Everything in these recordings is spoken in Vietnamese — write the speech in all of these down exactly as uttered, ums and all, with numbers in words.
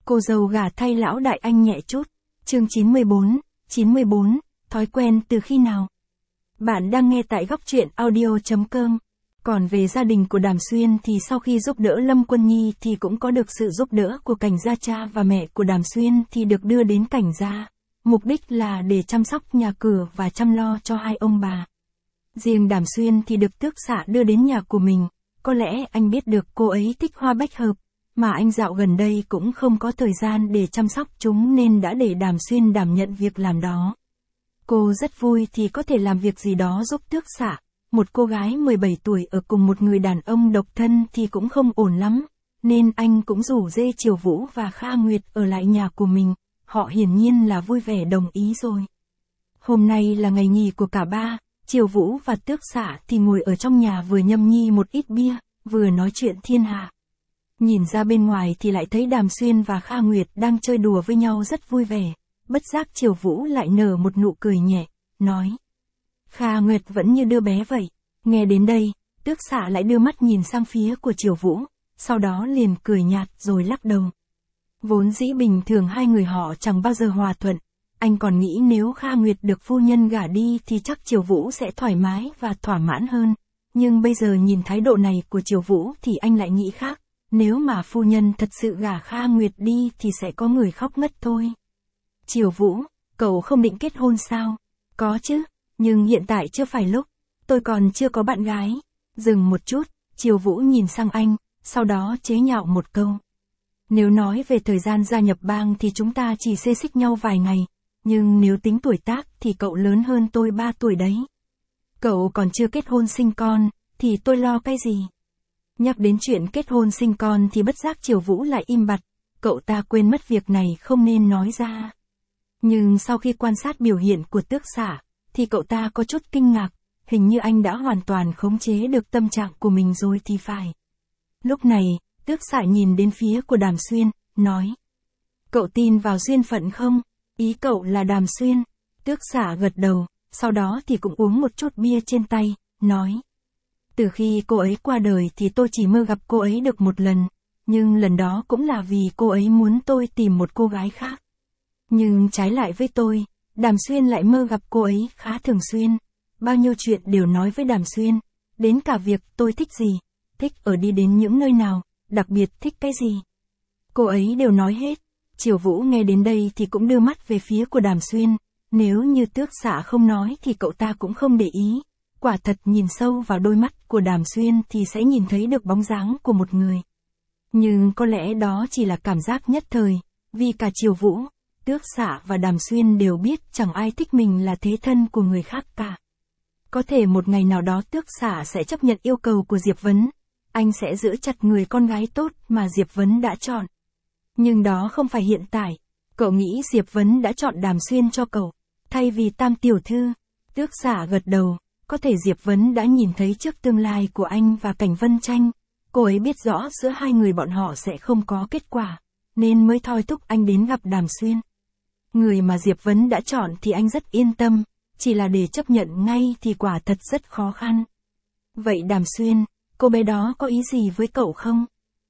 Cô dâu gả thay lão đại anh nhẹ chút. Chương chín mươi bốn, chín mươi bốn, thói quen từ khi nào? Bạn đang nghe tại góc truyện audio chấm com. Còn về gia đình của Đàm Xuyên thì sau khi giúp đỡ Lâm Quân Nhi thì cũng có được sự giúp đỡ của Cảnh Gia. Cha và mẹ của Đàm Xuyên thì được đưa đến Cảnh Gia. Mục đích là để chăm sóc nhà cửa và chăm lo cho hai ông bà. Riêng Đàm Xuyên thì được tước xạ đưa đến nhà của mình. Có lẽ anh biết được cô ấy thích hoa bách hợp, mà anh dạo gần đây cũng không có thời gian để chăm sóc chúng nên đã để Đàm Xuyên đảm nhận việc làm đó. Cô rất vui thì có thể làm việc gì đó giúp tước xạ. Một cô gái mười bảy tuổi ở cùng một người đàn ông độc thân thì cũng không ổn lắm, nên anh cũng rủ Dê Triều Vũ và Kha Nguyệt ở lại nhà của mình. Họ hiển nhiên là vui vẻ đồng ý rồi. Hôm nay là ngày nghỉ của cả ba, Triều Vũ và tước xạ thì ngồi ở trong nhà vừa nhâm nhi một ít bia, vừa nói chuyện thiên hạ. Nhìn ra bên ngoài thì lại thấy Đàm Xuyên và Kha Nguyệt đang chơi đùa với nhau rất vui vẻ. Bất giác Triều Vũ lại nở một nụ cười nhẹ, nói. Kha Nguyệt vẫn như đứa bé vậy. Nghe đến đây, tước xạ lại đưa mắt nhìn sang phía của Triều Vũ, sau đó liền cười nhạt rồi lắc đầu. Vốn dĩ bình thường hai người họ chẳng bao giờ hòa thuận. Anh còn nghĩ nếu Kha Nguyệt được phu nhân gả đi thì chắc Triều Vũ sẽ thoải mái và thỏa mãn hơn. Nhưng bây giờ nhìn thái độ này của Triều Vũ thì anh lại nghĩ khác. Nếu mà phu nhân thật sự gả Kha Nguyệt đi thì sẽ có người khóc ngất thôi. Triều Vũ, cậu không định kết hôn sao? Có chứ, nhưng hiện tại chưa phải lúc. Tôi còn chưa có bạn gái. Dừng một chút, Triều Vũ nhìn sang anh, sau đó chế nhạo một câu. Nếu nói về thời gian gia nhập bang thì chúng ta chỉ xê xích nhau vài ngày. Nhưng nếu tính tuổi tác thì cậu lớn hơn tôi ba tuổi đấy. Cậu còn chưa kết hôn sinh con, thì tôi lo cái gì? Nhắc đến chuyện kết hôn sinh con thì bất giác Triều Vũ lại im bặt. Cậu ta quên mất việc này không nên nói ra. Nhưng sau khi quan sát biểu hiện của tước xạ, thì cậu ta có chút kinh ngạc. Hình như anh đã hoàn toàn khống chế được tâm trạng của mình rồi thì phải. Lúc này, tước xạ nhìn đến phía của Đàm Xuyên, nói. Cậu tin vào duyên phận không? Ý cậu là Đàm Xuyên. Tước xạ gật đầu, sau đó thì cũng uống một chút bia trên tay, nói. Từ khi cô ấy qua đời thì tôi chỉ mơ gặp cô ấy được một lần, nhưng lần đó cũng là vì cô ấy muốn tôi tìm một cô gái khác. Nhưng trái lại với tôi, Đàm Xuyên lại mơ gặp cô ấy khá thường xuyên. Bao nhiêu chuyện đều nói với Đàm Xuyên, đến cả việc tôi thích gì, thích ở đi đến những nơi nào, đặc biệt thích cái gì. Cô ấy đều nói hết. Triều Vũ nghe đến đây thì cũng đưa mắt về phía của Đàm Xuyên. Nếu như tước xạ không nói thì cậu ta cũng không để ý. Quả thật nhìn sâu vào đôi mắt của Đàm Xuyên thì sẽ nhìn thấy được bóng dáng của một người. Nhưng có lẽ đó chỉ là cảm giác nhất thời, vì cả Triều Vũ, tước xạ và Đàm Xuyên đều biết chẳng ai thích mình là thế thân của người khác cả. Có thể một ngày nào đó tước xạ sẽ chấp nhận yêu cầu của Diệp Vấn. Anh sẽ giữ chặt người con gái tốt mà Diệp Vấn đã chọn. Nhưng đó không phải hiện tại. Cậu nghĩ Diệp Vấn đã chọn Đàm Xuyên cho cậu, thay vì Tam tiểu thư? Tước xạ gật đầu. Có thể Diệp Vấn đã nhìn thấy trước tương lai của anh và Cảnh Vân Tranh. Cô ấy biết rõ giữa hai người bọn họ sẽ không có kết quả, nên mới thôi thúc anh đến gặp Đàm Xuyên. Người mà Diệp Vấn đã chọn thì anh rất yên tâm, chỉ là để chấp nhận ngay thì quả thật rất khó khăn. Vậy Đàm Xuyên, cô bé đó có ý gì với cậu không?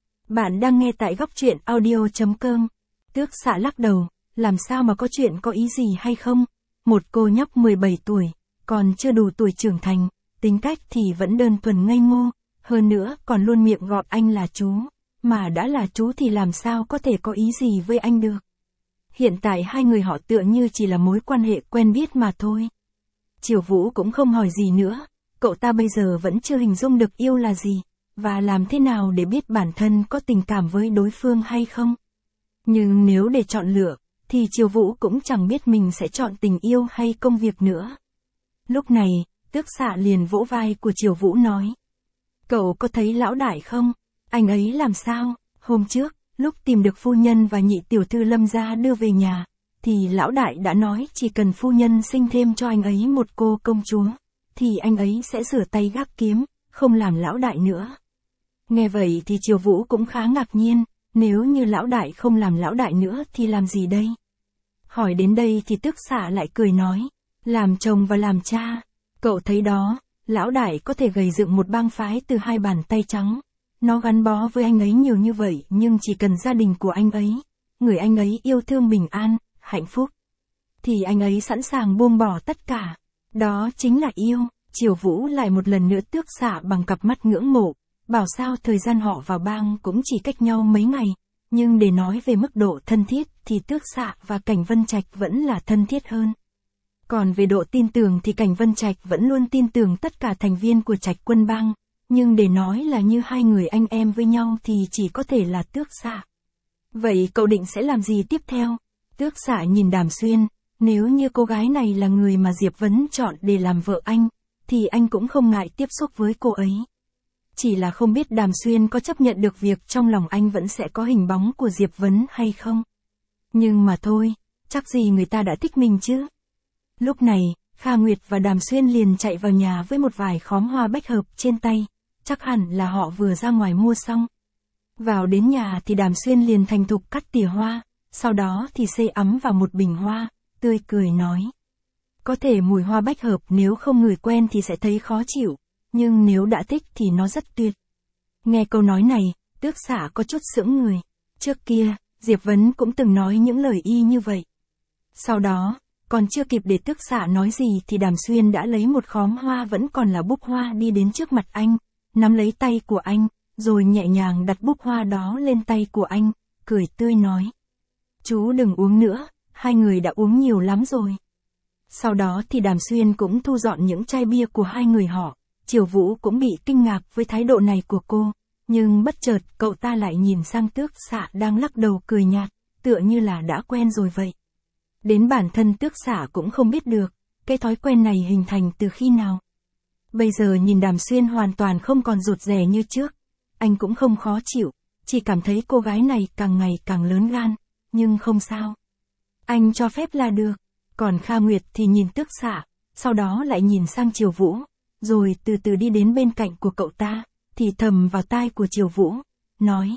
Bạn đang nghe tại góc truyện audio chấm com. Tước xạ lắc đầu, làm sao mà có chuyện có ý gì hay không? Một cô nhóc mười bảy tuổi. Còn chưa đủ tuổi trưởng thành, tính cách thì vẫn đơn thuần ngây ngô, hơn nữa còn luôn miệng gọi anh là chú, mà đã là chú thì làm sao có thể có ý gì với anh được. Hiện tại hai người họ tựa như chỉ là mối quan hệ quen biết mà thôi. Triều Vũ cũng không hỏi gì nữa, cậu ta bây giờ vẫn chưa hình dung được yêu là gì, và làm thế nào để biết bản thân có tình cảm với đối phương hay không. Nhưng nếu để chọn lựa, thì Triều Vũ cũng chẳng biết mình sẽ chọn tình yêu hay công việc nữa. Lúc này, tước xạ liền vỗ vai của Triều Vũ nói. Cậu có thấy lão đại không? Anh ấy làm sao? Hôm trước, lúc tìm được phu nhân và nhị tiểu thư Lâm gia đưa về nhà, thì lão đại đã nói chỉ cần phu nhân sinh thêm cho anh ấy một cô công chúa, thì anh ấy sẽ rửa tay gác kiếm, không làm lão đại nữa. Nghe vậy thì Triều Vũ cũng khá ngạc nhiên, nếu như lão đại không làm lão đại nữa thì làm gì đây? Hỏi đến đây thì tước xạ lại cười nói. Làm chồng và làm cha. Cậu thấy đó, lão đại có thể gầy dựng một bang phái từ hai bàn tay trắng. Nó gắn bó với anh ấy nhiều như vậy nhưng chỉ cần gia đình của anh ấy, người anh ấy yêu thương bình an, hạnh phúc, thì anh ấy sẵn sàng buông bỏ tất cả. Đó chính là yêu. Triều Vũ lại một lần nữa tước xạ bằng cặp mắt ngưỡng mộ, bảo sao thời gian họ vào bang cũng chỉ cách nhau mấy ngày, nhưng để nói về mức độ thân thiết thì tước xạ và Cảnh Vân Trạch vẫn là thân thiết hơn. Còn về độ tin tưởng thì Cảnh Vân Trạch vẫn luôn tin tưởng tất cả thành viên của Trạch Quân bang, nhưng để nói là như hai người anh em với nhau thì chỉ có thể là tước xạ. Vậy cậu định sẽ làm gì tiếp theo? Tước xạ nhìn Đàm Xuyên, nếu như cô gái này là người mà Diệp Vấn chọn để làm vợ anh, thì anh cũng không ngại tiếp xúc với cô ấy. Chỉ là không biết Đàm Xuyên có chấp nhận được việc trong lòng anh vẫn sẽ có hình bóng của Diệp Vấn hay không. Nhưng mà thôi, chắc gì người ta đã thích mình chứ. Lúc này, Kha Nguyệt và Đàm Xuyên liền chạy vào nhà với một vài khóm hoa bách hợp trên tay, chắc hẳn là họ vừa ra ngoài mua xong. Vào đến nhà thì Đàm Xuyên liền thành thục cắt tỉa hoa, sau đó thì xê ấm vào một bình hoa, tươi cười nói. Có thể mùi hoa bách hợp nếu không ngửi quen thì sẽ thấy khó chịu, nhưng nếu đã thích thì nó rất tuyệt. Nghe câu nói này, tước xạ có chút sững người. Trước kia, Diệp Vấn cũng từng nói những lời y như vậy. Sau đó, còn chưa kịp để tước xạ nói gì thì Đàm Xuyên đã lấy một khóm hoa vẫn còn là búp hoa đi đến trước mặt anh, nắm lấy tay của anh, rồi nhẹ nhàng đặt búp hoa đó lên tay của anh, cười tươi nói. Chú đừng uống nữa, hai người đã uống nhiều lắm rồi. Sau đó thì Đàm Xuyên cũng thu dọn những chai bia của hai người họ. Triều Vũ cũng bị kinh ngạc với thái độ này của cô, nhưng bất chợt cậu ta lại nhìn sang tước xạ đang lắc đầu cười nhạt, tựa như là đã quen rồi vậy. Đến bản thân tước xạ cũng không biết được, cái thói quen này hình thành từ khi nào. Bây giờ nhìn Đàm Xuyên hoàn toàn không còn rụt rè như trước, anh cũng không khó chịu, chỉ cảm thấy cô gái này càng ngày càng lớn gan, nhưng không sao. Anh cho phép là được. Còn Kha Nguyệt thì nhìn tước xạ, sau đó lại nhìn sang Triều Vũ, rồi từ từ đi đến bên cạnh của cậu ta, thì thầm vào tai của Triều Vũ, nói.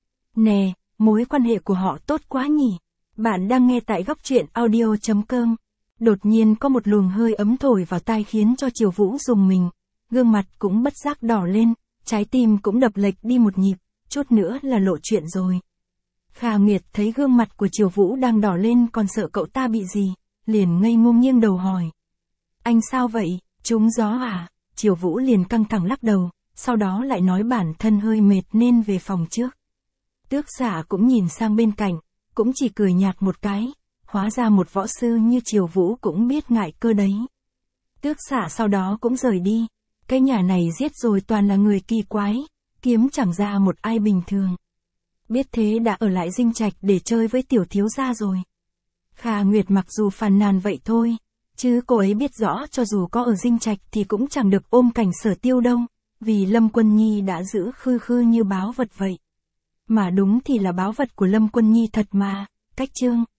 Nè, mối quan hệ của họ tốt quá nhỉ. Bạn đang nghe tại góc truyện audio chấm com. Đột nhiên có một luồng hơi ấm thổi vào tai khiến cho Triều Vũ rùng mình, gương mặt cũng bất giác đỏ lên, trái tim cũng đập lệch đi một nhịp, chút nữa là lộ chuyện rồi. Kha Nguyệt thấy gương mặt của Triều Vũ đang đỏ lên còn sợ cậu ta bị gì, liền ngây ngô nghiêng đầu hỏi. Anh sao vậy, trúng gió à? Triều Vũ liền căng thẳng lắc đầu, sau đó lại nói bản thân hơi mệt nên về phòng trước. Tước xạ cũng nhìn sang bên cạnh, cũng chỉ cười nhạt một cái, hóa ra một võ sư như Triều Vũ cũng biết ngại cơ đấy. Tước xạ sau đó cũng rời đi, cái nhà này giết rồi toàn là người kỳ quái, kiếm chẳng ra một ai bình thường. Biết thế đã ở lại dinh trạch để chơi với tiểu thiếu gia rồi. Kha Nguyệt mặc dù phàn nàn vậy thôi, chứ cô ấy biết rõ cho dù có ở dinh trạch thì cũng chẳng được ôm cảnh Sở Tiêu đâu, vì Lâm Quân Nhi đã giữ khư khư như báu vật vậy. Mà đúng thì là báu vật của Lâm Quân Nhi thật mà, cách chương.